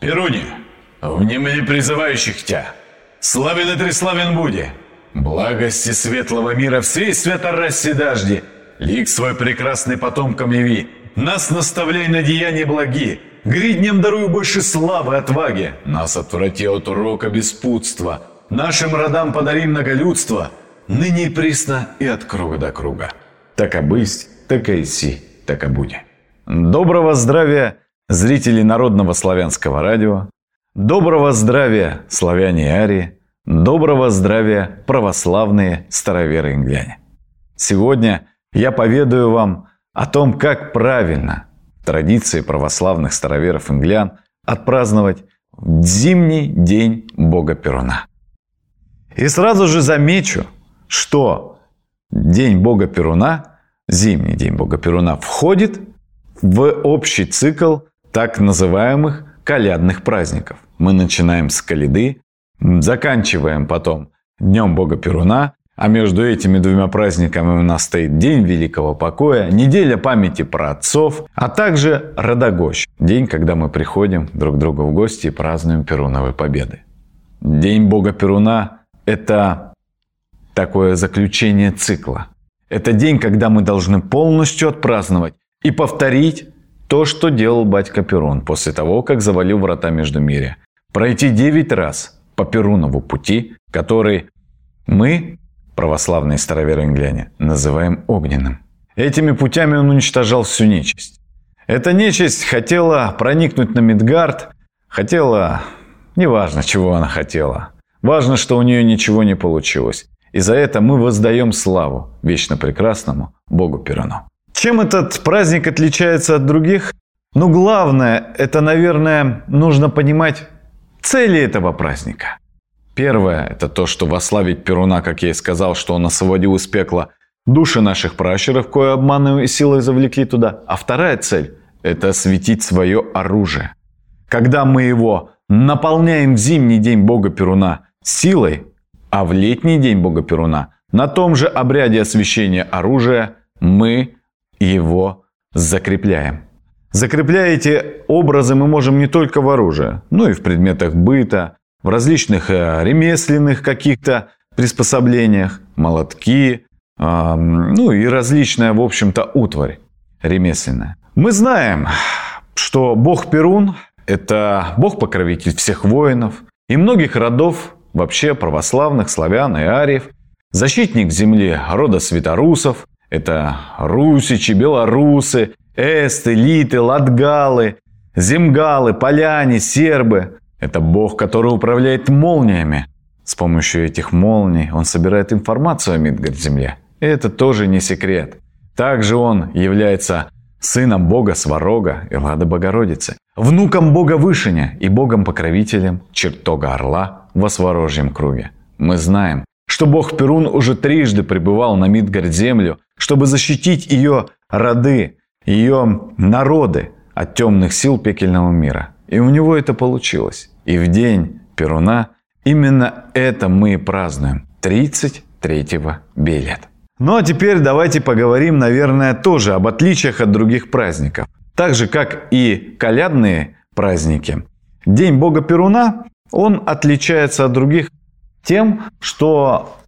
Перуне, внемли призывающих Тя, славен и треславен буди, благости светлого мира всей свято расе дожди, лик свой прекрасный потомкам яви, нас наставляй на деяния благи, гридням даруй больше славы, отваги, нас отврати от урока беспутства, нашим родам подари многолюдство, ныне и присно и от круга до круга. Так обысть, так и си, так и буди. Доброго здравия, зрители Народного славянского радио, доброго здравия, славяне и арии, доброго здравия, православные староверы и ингляне. Сегодня я поведаю вам о том, как правильно в традиции православных староверов и инглян отпраздновать зимний день Бога Перуна. И сразу же замечу, что День Бога Перуна, зимний День Бога Перуна, входит в общий цикл так называемых колядных праздников. Мы начинаем с коляды, заканчиваем потом Днем Бога Перуна, а между этими двумя праздниками у нас стоит День Великого Покоя, неделя памяти про отцов, а также Родогощ, день, когда мы приходим друг к другу в гости и празднуем Перуновой победы. День Бога Перуна – это такое заключение цикла. Это день, когда мы должны полностью отпраздновать и повторить то, что делал батька Перун после того, как завалил врата Междумирья. Пройти 9 раз по Перунову пути, который мы, православные староверы и ингляне, называем огненным. Этими путями он уничтожал всю нечисть. Эта нечисть хотела проникнуть на Мидгард, хотела... Неважно, чего она хотела. Важно, что у нее ничего не получилось. И за это мы воздаем славу вечно прекрасному Богу Перуну. Чем этот праздник отличается от других? Главное, это, наверное, нужно понимать цели этого праздника. Первое, это то, что восславить Перуна, как я и сказал, что он освободил из пекла души наших пращуров, кое обманом и силой завлекли туда. А вторая цель, это осветить свое оружие. Когда мы его наполняем в зимний день Бога Перуна силой, а в летний день Бога Перуна на том же обряде освящения оружия мы его закрепляем. Закрепляя эти образы мы можем не только в оружии, но и в предметах быта, в различных ремесленных каких-то приспособлениях, молотки, и различная, в общем-то, утварь ремесленная. Мы знаем, что Бог Перун – это Бог-покровитель всех воинов и многих родов, вообще православных, славян и ариев, защитник земли рода святорусов, это русичи, белорусы, эсты, литы, латгалы, земгалы, поляне, сербы. Это Бог, который управляет молниями. С помощью этих молний он собирает информацию о Мидгард-земле. И это тоже не секрет. Также он является сыном Бога Сварога и Лады Богородицы, внуком Бога Вышиня и Богом-покровителем чертога Орла во Сварожьем круге. Мы знаем, что Бог Перун уже трижды пребывал на Мидгард-землю, чтобы защитить ее роды, ее народы от темных сил пекельного мира. И у него это получилось. И в день Перуна именно это мы и празднуем 33-го Белет. Ну а теперь давайте поговорим, наверное, тоже об отличиях от других праздников. Так же, как и колядные праздники, День Бога Перуна, он отличается от других тем, что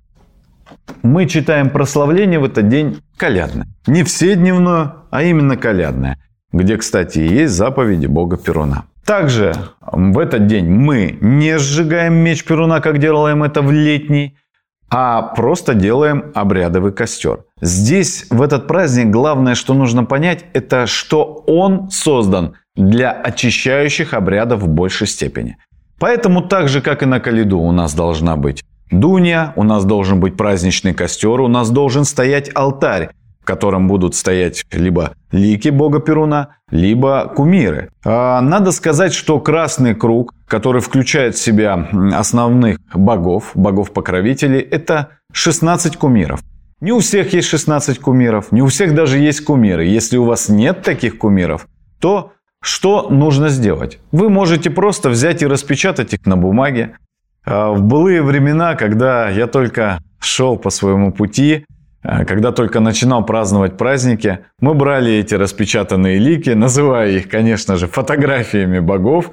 мы читаем прославление в этот день колядное. Не вседневное, а именно колядное, где, кстати, и есть заповеди Бога Перуна. Также в этот день мы не сжигаем меч Перуна, как делаем это в летний, а просто делаем обрядовый костер. Здесь, в этот праздник, главное, что нужно понять, это что он создан для очищающих обрядов в большей степени. Поэтому так же, как и на коляду, у нас должна быть дуня, у нас должен быть праздничный костер, у нас должен стоять алтарь, в котором будут стоять либо лики Бога Перуна, либо кумиры. Надо сказать, что красный круг, который включает в себя основных богов, богов-покровителей, это 16 кумиров. Не у всех есть 16 кумиров, не у всех даже есть кумиры. Если у вас нет таких кумиров, то что нужно сделать? Вы можете просто взять и распечатать их на бумаге. В былые времена, когда я только шел по своему пути, Когда только начинал праздновать праздники, мы брали эти распечатанные лики, называя их, конечно же, фотографиями богов,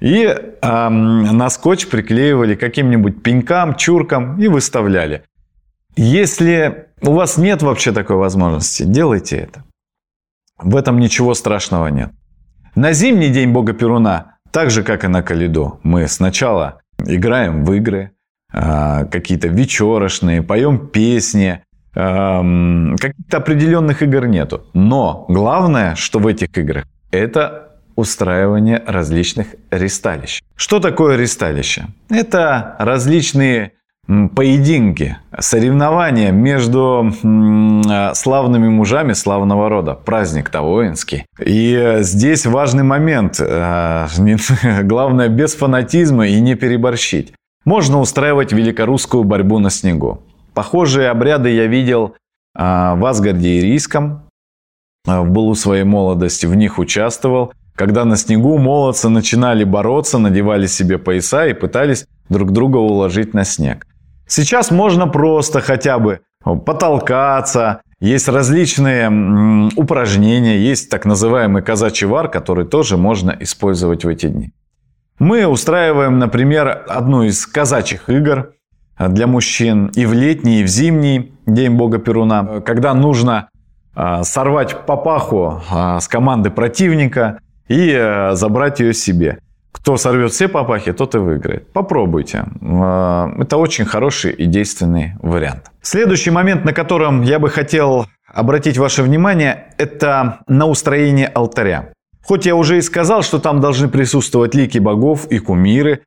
И на скотч приклеивали каким-нибудь пенькам, чуркам и выставляли. Если у вас нет вообще такой возможности, делайте это. В этом ничего страшного нет. На зимний день бога Перуна, так же как и на Калиду, мы сначала играем в игры, какие-то вечерошные, поем песни, каких-то определенных игр нету. Но главное, что в этих играх, это устраивание различных ристалищ. Что такое ристалище? Это различные поединки, соревнования между славными мужами славного рода. Праздник-то воинский. И здесь важный момент. Главное, без фанатизма и не переборщить. Можно устраивать великорусскую борьбу на снегу. Похожие обряды я видел в Асгарде Ирийском. В былу своей молодости в них участвовал. Когда на снегу молодцы начинали бороться, надевали себе пояса и пытались друг друга уложить на снег. Сейчас можно просто хотя бы потолкаться. Есть различные упражнения. Есть так называемый казачий вар, который тоже можно использовать в эти дни. Мы устраиваем, например, одну из казачьих игр для мужчин и в летний, и в зимний день бога Перуна, когда нужно сорвать папаху с команды противника и забрать ее себе. Кто сорвет все папахи, тот и выиграет. Попробуйте. Это очень хороший и действенный вариант. Следующий момент, на котором я бы хотел обратить ваше внимание, это на устроение алтаря. Хоть я уже и сказал, что там должны присутствовать лики богов и кумиры,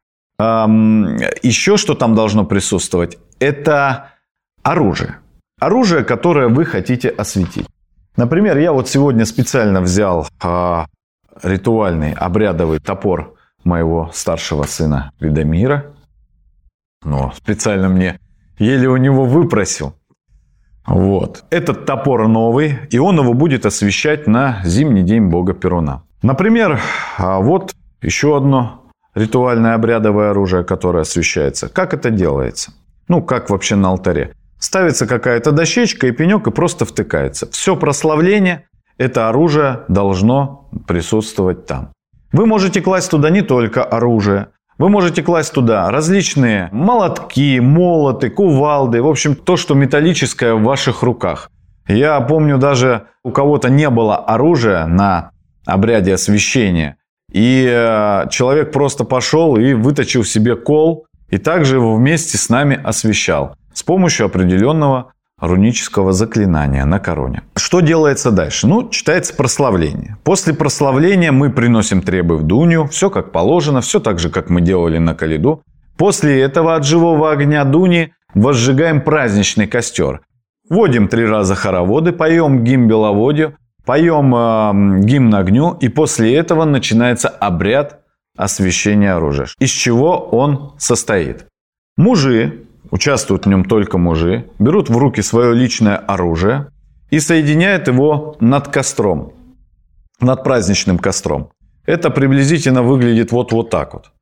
еще что там должно присутствовать, это оружие. Оружие, которое вы хотите осветить. Например, я вот сегодня специально взял ритуальный обрядовый топор моего старшего сына Ведомира. Но специально мне еле у него выпросил. Вот. Этот топор новый, и он его будет освещать на зимний день бога Перуна. Например, вот еще одно ритуальное обрядовое оружие, которое освещается. Как это делается? Ну, как вообще на алтаре. Ставится какая-то дощечка и пенек, и просто втыкается. Все прославление, это оружие должно присутствовать там. Вы можете класть туда не только оружие. Вы можете класть туда различные молотки, молоты, кувалды. В общем, то, что металлическое в ваших руках. Я помню, даже у кого-то не было оружия на обряде освящения. И человек просто пошел и выточил себе кол. И также его вместе с нами освящал. С помощью определенного рунического заклинания на короне. Что делается дальше? Ну, читается прославление. После прославления мы приносим требы в Дунью. Все как положено, все так же, как мы делали на Калиду. После этого от живого огня Дуни возжигаем праздничный костер. Вводим 3 раза хороводы, поем гимн Беловодью, поем гимн огню. И после этого начинается обряд освящения оружия. Из чего он состоит? Мужи, участвуют в нем только мужи, берут в руки свое личное оружие и соединяют его над костром, над праздничным костром. Это приблизительно выглядит вот так вот.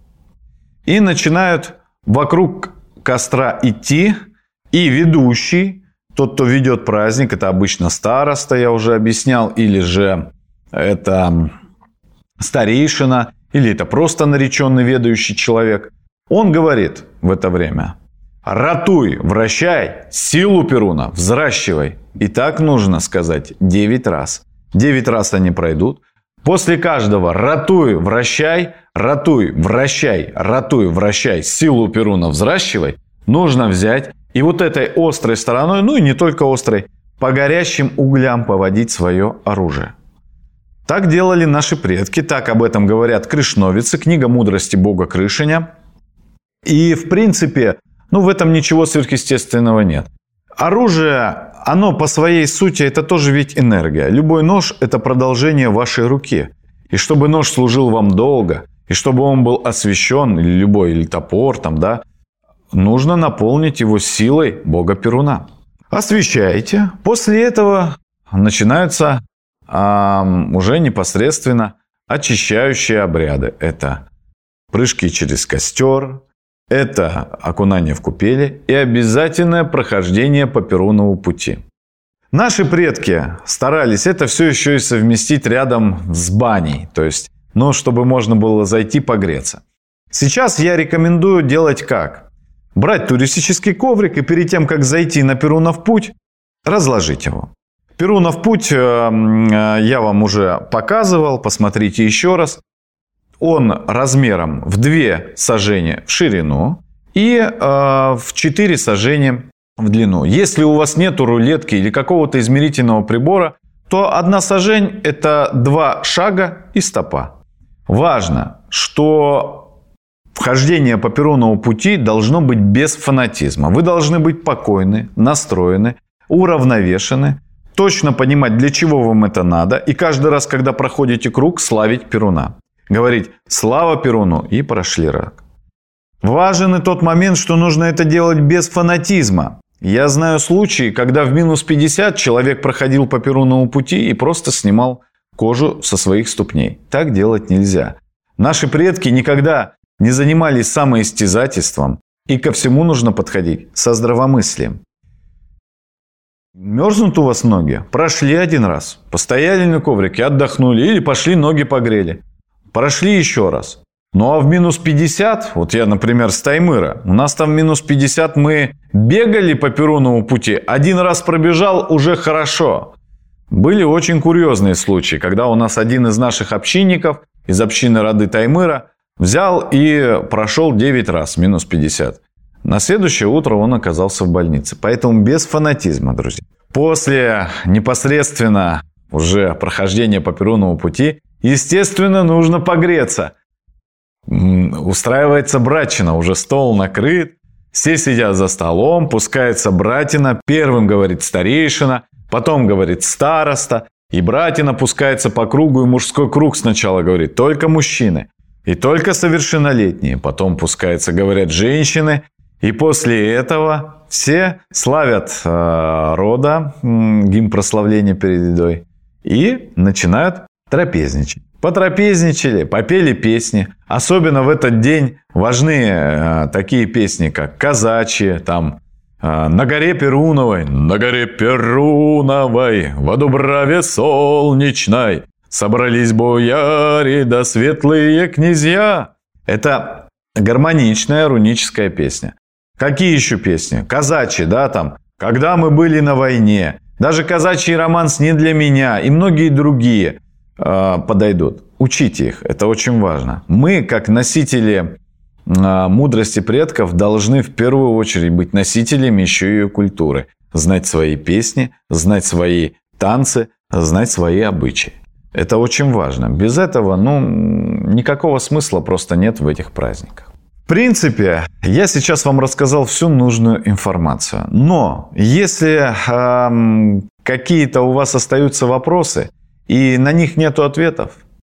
И начинают вокруг костра идти, и ведущий, тот, кто ведет праздник, это обычно староста, я уже объяснял, или же это старейшина, или это просто нареченный ведающий человек. Он говорит в это время: ратуй, вращай, силу Перуна взращивай. И так нужно сказать 9 раз. 9 раз они пройдут. После каждого ратуй, вращай, ратуй, вращай, ратуй, вращай, силу Перуна взращивай. Нужно взять и вот этой острой стороной, ну и не только острой, по горящим углям поводить свое оружие. Так делали наши предки, так об этом говорят кришновицы, книга мудрости бога Кришиня. И в принципе, в этом ничего сверхъестественного нет. Оружие, оно по своей сути, это тоже ведь энергия. Любой нож – это продолжение вашей руки. И чтобы нож служил вам долго, и чтобы он был освящен, или топор, нужно наполнить его силой бога Перуна. Освящаете. После этого начинаются уже непосредственно очищающие обряды. Это прыжки через костер, это окунание в купели и обязательное прохождение по Перунову пути. Наши предки старались это все еще и совместить рядом с баней. То есть но чтобы можно было зайти погреться. Сейчас я рекомендую делать как? Брать туристический коврик и перед тем, как зайти на Перунов путь, разложить его. Перунов путь я вам уже показывал, посмотрите еще раз. Он размером в 2 сажени в ширину и в 4 сажени в длину. Если у вас нет рулетки или какого-то измерительного прибора, то 1 сажень – это 2 шага и стопа. Важно, что вхождение по Перунову пути должно быть без фанатизма. Вы должны быть покойны, настроены, уравновешены, точно понимать, для чего вам это надо, и каждый раз, когда проходите круг, славить Перуна. Говорить «Слава Перуну» и прошли рак. Важен и тот момент, что нужно это делать без фанатизма. Я знаю случаи, когда в минус 50 человек проходил по Перунову пути и просто снимал кожу со своих ступней. Так делать нельзя. Наши предки никогда не занимались самоистязательством, и ко всему нужно подходить со здравомыслием. Мерзнут у вас ноги? Прошли 1 раз. Постояли на коврике, отдохнули или пошли ноги погрели. Прошли еще раз. Ну а в минус 50, вот я, например, с Таймыра, у нас там в минус 50 мы бегали по Перунову пути, 1 раз пробежал, уже хорошо. Были очень курьезные случаи, когда у нас один из наших общинников, из общины роды Таймыра, взял и прошел 9 раз минус 50. На следующее утро он оказался в больнице. Поэтому без фанатизма, друзья. После непосредственно уже прохождения по Перунову пути, естественно, нужно погреться. Устраивается братчина, уже стол накрыт, все сидят за столом, пускается братина, первым говорит старейшина, потом говорит староста, и братина пускается по кругу, и мужской круг сначала говорит только мужчины, и только совершеннолетние, потом пускается, говорят, женщины, и после этого все славят рода, гимн прославления перед едой, и начинают трапезничать. Потрапезничали, попели песни. Особенно в этот день важны такие песни, как казачьи, там «На горе Перуновой, на горе Перуновой, во дубраве солнечной собрались бояре да светлые князья». Это гармоничная руническая песня. Какие еще песни? Казачьи, да, там «Когда мы были на войне», даже казачий романс «Не для меня» и многие другие подойдут. Учите их, это очень важно. Мы, как носители мудрости предков, должны в первую очередь быть носителями еще ее культуры. Знать свои песни, знать свои танцы, знать свои обычаи. Это очень важно. Без этого, никакого смысла просто нет в этих праздниках. В принципе, я сейчас вам рассказал всю нужную информацию. Но если какие-то у вас остаются вопросы, и на них нету ответов.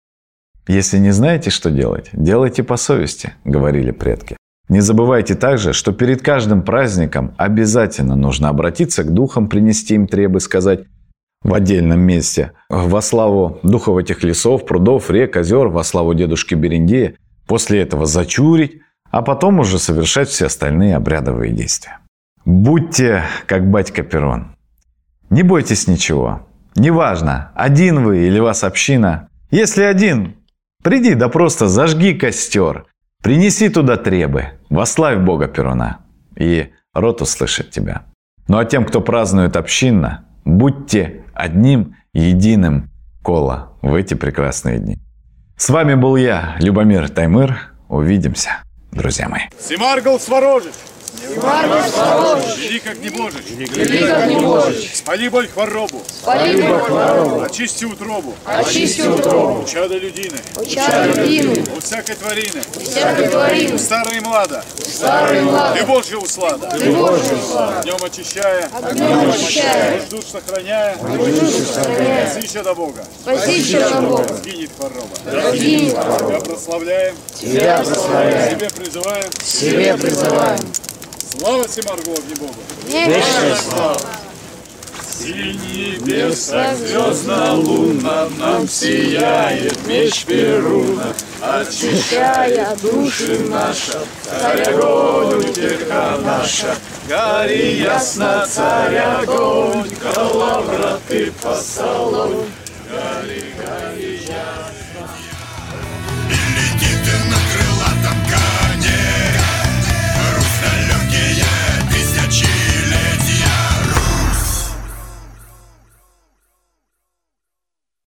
Если не знаете, что делать, делайте по совести, говорили предки. Не забывайте также, что перед каждым праздником обязательно нужно обратиться к духам, принести им требы, сказать в отдельном месте во славу духов этих лесов, прудов, рек, озер, во славу дедушки Берендея. После этого зачурить, а потом уже совершать все остальные обрядовые действия. Будьте как батька Перун. Не бойтесь ничего. Неважно, один вы или вас община. Если один, приди да просто зажги костер. Принеси туда требы. Вославь Бога Перуна. И род услышит тебя. Ну а тем, кто празднует общинно, будьте одним единым коло в эти прекрасные дни. С вами был я, Любомир Таймыр. Увидимся, друзья мои. Семаргл Сворожич! Семаргл Сворожич! Вели как не можешь! Вели как не можешь! Спали боль хворобу! Спали боль хворобу! Очисти утробу! Очисти утробу! Чада людины! Чада людины! У всякой тварины! Всякой тварины! Старый и млада! Старый и млада! Ты Божья услада! Ты Божья услада! Днем очищая! Огнем очищая! Ваш душ сохраняя! Душу сохраняя! Спаси до Бога! Спаси до Бога! Сгинет хвороба! Разгинет хвороба! Тебя прославляем! Тебя прославляем! Себе призываем! Себе призываем! Слава Семаргу Огнебогу! Вечная слава! Синь небеса, звездно-лунно нам сияет меч Перуна, очищая души наши, царь огонь, утеха наша. Гори ясно, царь огонь, коловраты по салону.